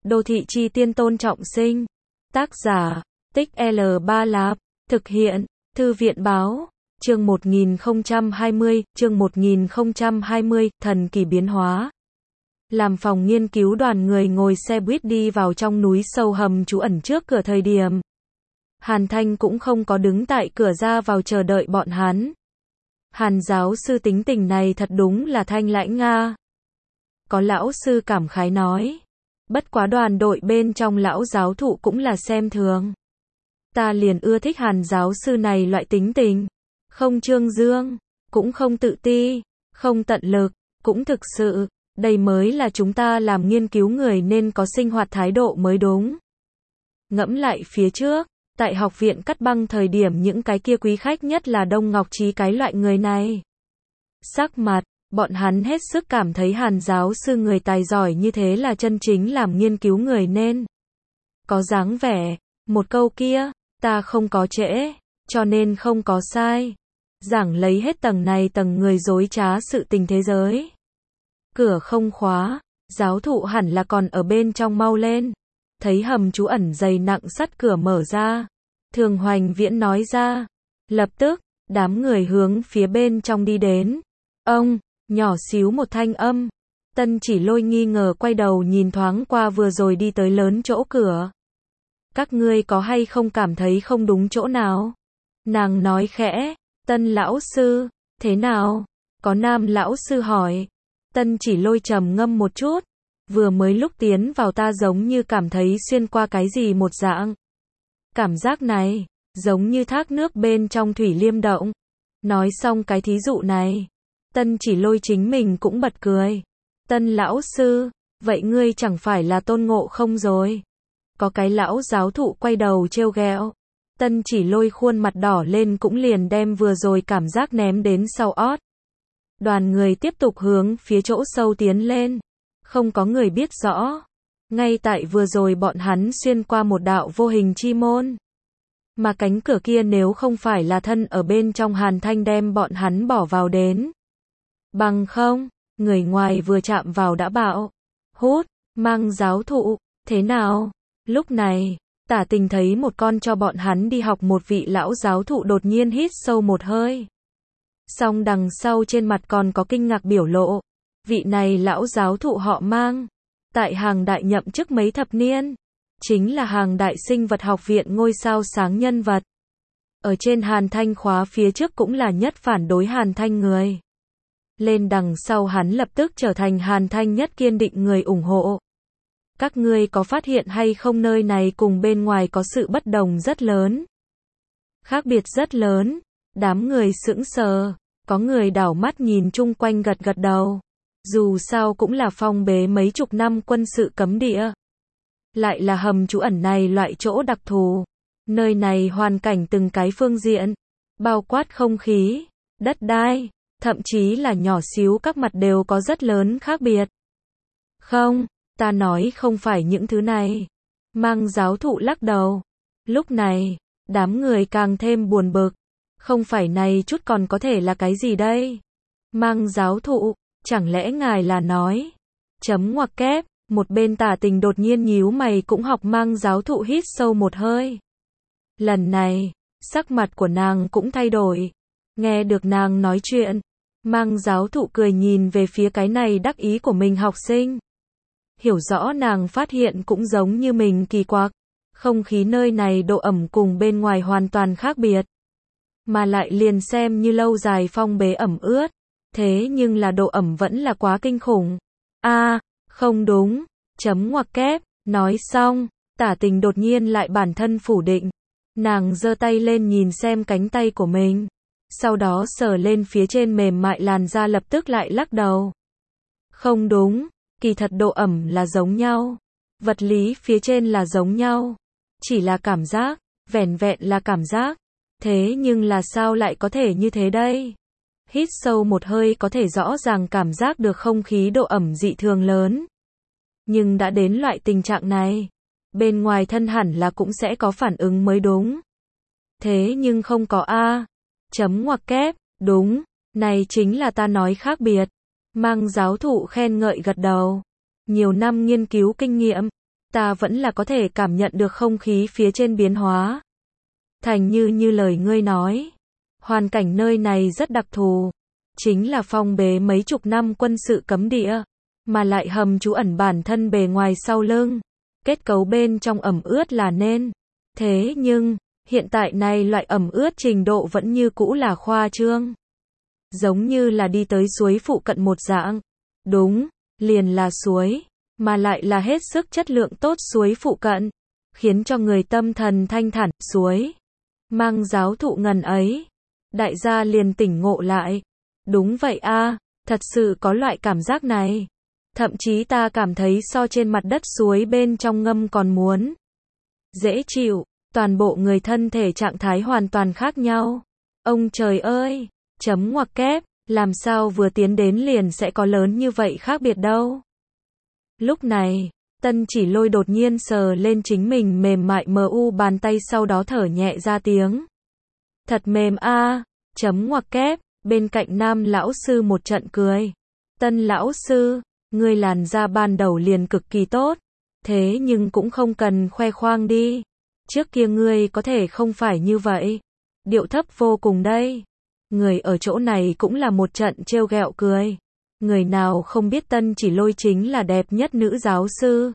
Đô thị chi tiên Tôn Trọng Sinh. Tác giả, Tích L3 Lạp. Thực hiện, Thư viện báo. Chương 1020, chương 1020, thần kỳ biến hóa. Làm phòng nghiên cứu đoàn người ngồi xe buýt đi vào trong núi sâu hầm trú ẩn trước cửa thời điểm. Hàn Thanh cũng không có đứng tại cửa ra vào chờ đợi bọn hắn. Hàn giáo sư tính tình này thật đúng là thanh lãnh nga. Có lão sư cảm khái nói. Bất quá đoàn đội bên trong lão giáo thụ cũng là xem thường. Ta liền ưa thích Hàn giáo sư này loại tính tình. Không trương dương, cũng không tự ti, không tận lực, cũng thực sự. Đây mới là chúng ta làm nghiên cứu người nên có sinh hoạt thái độ mới đúng. Ngẫm lại phía trước, tại học viện cắt băng thời điểm những cái kia quý khách nhất là Đông Ngọc Trí cái loại người này. Sắc mặt, bọn hắn hết sức cảm thấy Hàn giáo sư người tài giỏi như thế là chân chính làm nghiên cứu người nên. Có dáng vẻ, một câu kia, ta không có trễ, cho nên không có sai. Giảng lấy hết tầng này tầng người dối trá sự tình thế giới. Cửa không khóa, giáo thụ hẳn là còn ở bên trong mau lên. Thấy hầm trú ẩn dày nặng sắt cửa mở ra. Thường Hoành Viễn nói ra. Lập tức, đám người hướng phía bên trong đi đến. Ông, nhỏ xíu một thanh âm. Tân Chỉ Lôi nghi ngờ quay đầu nhìn thoáng qua vừa rồi đi tới lớn chỗ cửa. Các ngươi có hay không cảm thấy không đúng chỗ nào? Nàng nói khẽ. Tân lão sư, thế nào? Có nam lão sư hỏi. Tân Chỉ Lôi trầm ngâm một chút. Vừa mới lúc tiến vào ta giống như cảm thấy xuyên qua cái gì một dạng. Cảm giác này, giống như thác nước bên trong thủy liêm động. Nói xong cái thí dụ này. Tân Chỉ Lôi chính mình cũng bật cười. Tân lão sư, vậy ngươi chẳng phải là Tôn Ngộ Không rồi. Có cái lão giáo thụ quay đầu trêu ghẹo. Tân Chỉ Lôi khuôn mặt đỏ lên cũng liền đem vừa rồi cảm giác ném đến sau ót. Đoàn người tiếp tục hướng phía chỗ sâu tiến lên. Không có người biết rõ. Ngay tại vừa rồi bọn hắn xuyên qua một đạo vô hình chi môn. Mà cánh cửa kia nếu không phải là thân ở bên trong Hàn Thanh đem bọn hắn bỏ vào đến. Bằng không, người ngoài vừa chạm vào đã bạo. Hút, Mang giáo thụ, thế nào? Lúc này, Tả Tình thấy một con cho bọn hắn đi học một vị lão giáo thụ đột nhiên hít sâu một hơi. Song đằng sau trên mặt còn có kinh ngạc biểu lộ. Vị này lão giáo thụ họ Mang. Tại Hàng Đại nhậm chức mấy thập niên. Chính là Hàng Đại sinh vật học viện ngôi sao sáng nhân vật. Ở trên Hàn Thanh khóa phía trước cũng là nhất phản đối Hàn Thanh người. Lên đằng sau hắn lập tức trở thành Hàn Thanh nhất kiên định người ủng hộ. Các ngươi có phát hiện hay không nơi này cùng bên ngoài có sự bất đồng rất lớn. Khác biệt rất lớn. Đám người sững sờ. Có người đảo mắt nhìn chung quanh gật gật đầu. Dù sao cũng là phong bế mấy chục năm quân sự cấm địa. Lại là hầm trú ẩn này loại chỗ đặc thù. Nơi này hoàn cảnh từng cái phương diện. Bao quát không khí, đất đai, thậm chí là nhỏ xíu các mặt đều có rất lớn khác biệt. Không, ta nói không phải những thứ này. Mang giáo thụ lắc đầu. Lúc này, đám người càng thêm buồn bực. Không phải này chút còn có thể là cái gì đây? Mang giáo thụ, chẳng lẽ ngài là nói? Chấm ngoặc kép, một bên Tả Tình đột nhiên nhíu mày cũng học Mang giáo thụ hít sâu một hơi. Lần này, sắc mặt của nàng cũng thay đổi. Nghe được nàng nói chuyện, Mang giáo thụ cười nhìn về phía cái này đắc ý của mình học sinh. Hiểu rõ nàng phát hiện cũng giống như mình kỳ quặc. Không khí nơi này độ ẩm cùng bên ngoài hoàn toàn khác biệt. Mà lại liền xem như lâu dài phong bế ẩm ướt. Thế nhưng là độ ẩm vẫn là quá kinh khủng. Không đúng. Chấm ngoặc kép. Nói xong, Tả Tình đột nhiên lại bản thân phủ định. Nàng giơ tay lên nhìn xem cánh tay của mình. Sau đó sờ lên phía trên mềm mại làn da lập tức lại lắc đầu. Không đúng. Kỳ thật độ ẩm là giống nhau. Vật lý phía trên là giống nhau. Chỉ là cảm giác. Vẻn vẹn là cảm giác. Thế nhưng là sao lại có thể như thế đây? Hít sâu một hơi có thể rõ ràng cảm giác được không khí độ ẩm dị thường lớn. Nhưng đã đến loại tình trạng này, bên ngoài thân hẳn là cũng sẽ có phản ứng mới đúng. Thế nhưng không có chấm ngoặc kép, đúng, này chính là ta nói khác biệt. Mang giáo thụ khen ngợi gật đầu. Nhiều năm nghiên cứu kinh nghiệm, ta vẫn là có thể cảm nhận được không khí phía trên biến hóa. Thành như lời ngươi nói. Hoàn cảnh nơi này rất đặc thù. Chính là phong bế mấy chục năm quân sự cấm địa. Mà lại hầm trú ẩn bản thân bề ngoài sau lưng. Kết cấu bên trong ẩm ướt là nên. Thế nhưng, hiện tại này loại ẩm ướt trình độ vẫn như cũ là khoa trương. Giống như là đi tới suối phụ cận một dạng. Đúng, liền là suối. Mà lại là hết sức chất lượng tốt suối phụ cận. Khiến cho người tâm thần thanh thản, suối. Mang giáo thụ ngần ấy. Đại gia liền tỉnh ngộ lại. Đúng vậy a, thật sự có loại cảm giác này. Thậm chí ta cảm thấy so trên mặt đất suối bên trong ngâm còn muốn dễ chịu, toàn bộ người thân thể trạng thái hoàn toàn khác nhau. Ông trời ơi, chấm ngoặc kép, làm sao vừa tiến đến liền sẽ có lớn như vậy khác biệt đâu. Lúc này, Tân Chỉ Lôi đột nhiên sờ lên chính mình mềm mại mờ u bàn tay sau đó thở nhẹ ra tiếng. Thật mềm a, chấm ngoặc kép, bên cạnh Nam lão sư một trận cười. Tân lão sư, ngươi làn da ban đầu liền cực kỳ tốt, thế nhưng cũng không cần khoe khoang đi. Trước kia ngươi có thể không phải như vậy. Điệu thấp vô cùng đây. Người ở chỗ này cũng là một trận trêu ghẹo cười. Người nào không biết Tân Chỉ Lôi chính là đẹp nhất nữ giáo sư.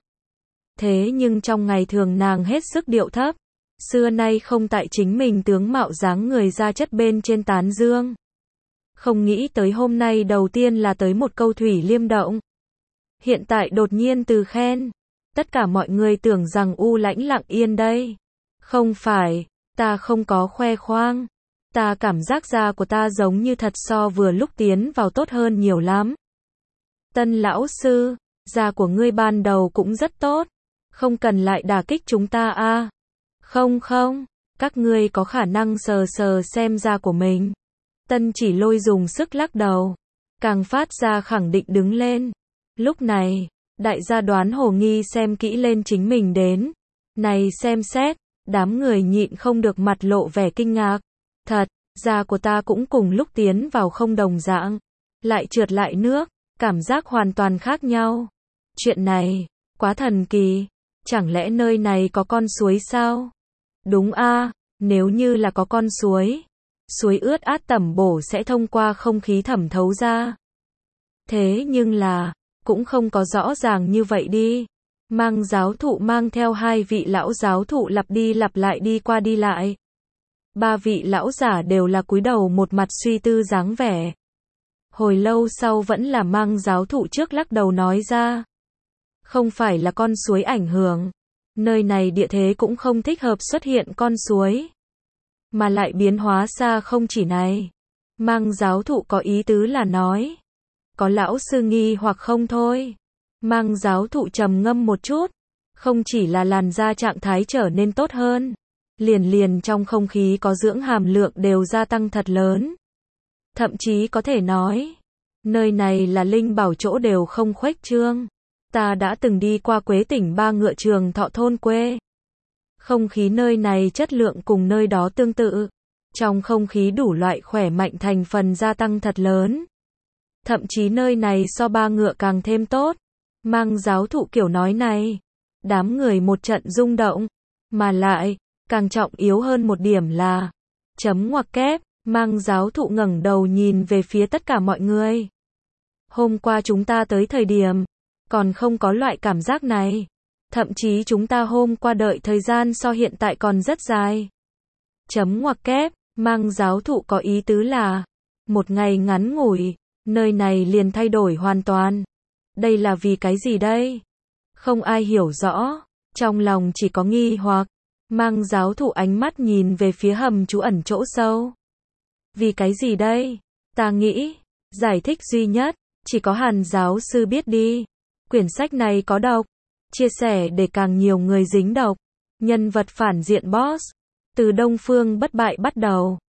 Thế nhưng trong ngày thường nàng hết sức điệu thấp. Xưa nay không tại chính mình tướng mạo dáng người ra chất bên trên tán dương. Không nghĩ tới hôm nay đầu tiên là tới một câu thủy liêm động. Hiện tại đột nhiên từ khen. Tất cả mọi người tưởng rằng u lãnh lặng yên đây. Không phải, ta không có khoe khoang. Ta cảm giác da của ta giống như thật so vừa lúc tiến vào tốt hơn nhiều lắm. Tân lão sư, da của ngươi ban đầu cũng rất tốt. Không cần lại đả kích chúng ta a. Không, các ngươi có khả năng sờ xem da của mình. Tân Chỉ Lôi dùng sức lắc đầu. Càng phát ra khẳng định đứng lên. Lúc này, đại gia đoán hồ nghi xem kỹ lên chính mình đến. Này xem xét, đám người nhịn không được mặt lộ vẻ kinh ngạc. Thật, da của ta cũng cùng lúc tiến vào không đồng dạng. Lại trượt lại nước, cảm giác hoàn toàn khác nhau. Chuyện này, quá thần kỳ. Chẳng lẽ nơi này có con suối sao? Đúng a, nếu như là có con suối. Suối ướt át tẩm bổ sẽ thông qua không khí thẩm thấu ra. Thế nhưng là, cũng không có rõ ràng như vậy đi. Mang giáo thụ mang theo hai vị lão giáo thụ lặp đi lặp lại đi qua đi lại. Ba vị lão giả đều là cúi đầu một mặt suy tư dáng vẻ. Hồi lâu sau vẫn là Mang giáo thụ trước lắc đầu nói ra. Không phải là con suối ảnh hưởng. Nơi này địa thế cũng không thích hợp xuất hiện con suối. Mà lại biến hóa xa không chỉ này. Mang giáo thụ có ý tứ là nói. Có lão sư nghi hoặc không thôi. Mang giáo thụ trầm ngâm một chút. Không chỉ là làn da trạng thái trở nên tốt hơn. Liền trong không khí có dưỡng hàm lượng đều gia tăng thật lớn. Thậm chí có thể nói. Nơi này là linh bảo chỗ đều không khuếch trương. Ta đã từng đi qua Quế tỉnh Ba Ngựa Trường Thọ thôn quê. Không khí nơi này chất lượng cùng nơi đó tương tự. Trong không khí đủ loại khỏe mạnh thành phần gia tăng thật lớn. Thậm chí nơi này so Ba Ngựa càng thêm tốt. Mang giáo thụ kiểu nói này. Đám người một trận rung động. Mà lại, càng trọng yếu hơn một điểm là. Chấm ngoặc kép, Mang giáo thụ ngẩng đầu nhìn về phía tất cả mọi người. Hôm qua chúng ta tới thời điểm. Còn không có loại cảm giác này. Thậm chí chúng ta hôm qua đợi thời gian so hiện tại còn rất dài. Chấm ngoặc kép, Mang giáo thụ có ý tứ là. Một ngày ngắn ngủi, nơi này liền thay đổi hoàn toàn. Đây là vì cái gì đây? Không ai hiểu rõ. Trong lòng chỉ có nghi hoặc. Mang giáo thụ ánh mắt nhìn về phía hầm trú ẩn chỗ sâu. Vì cái gì đây? Ta nghĩ, giải thích duy nhất, chỉ có Hàn giáo sư biết đi. Quyển sách này có độc. Chia sẻ để càng nhiều người dính độc. Nhân vật phản diện boss. Từ Đông Phương Bất Bại bắt đầu.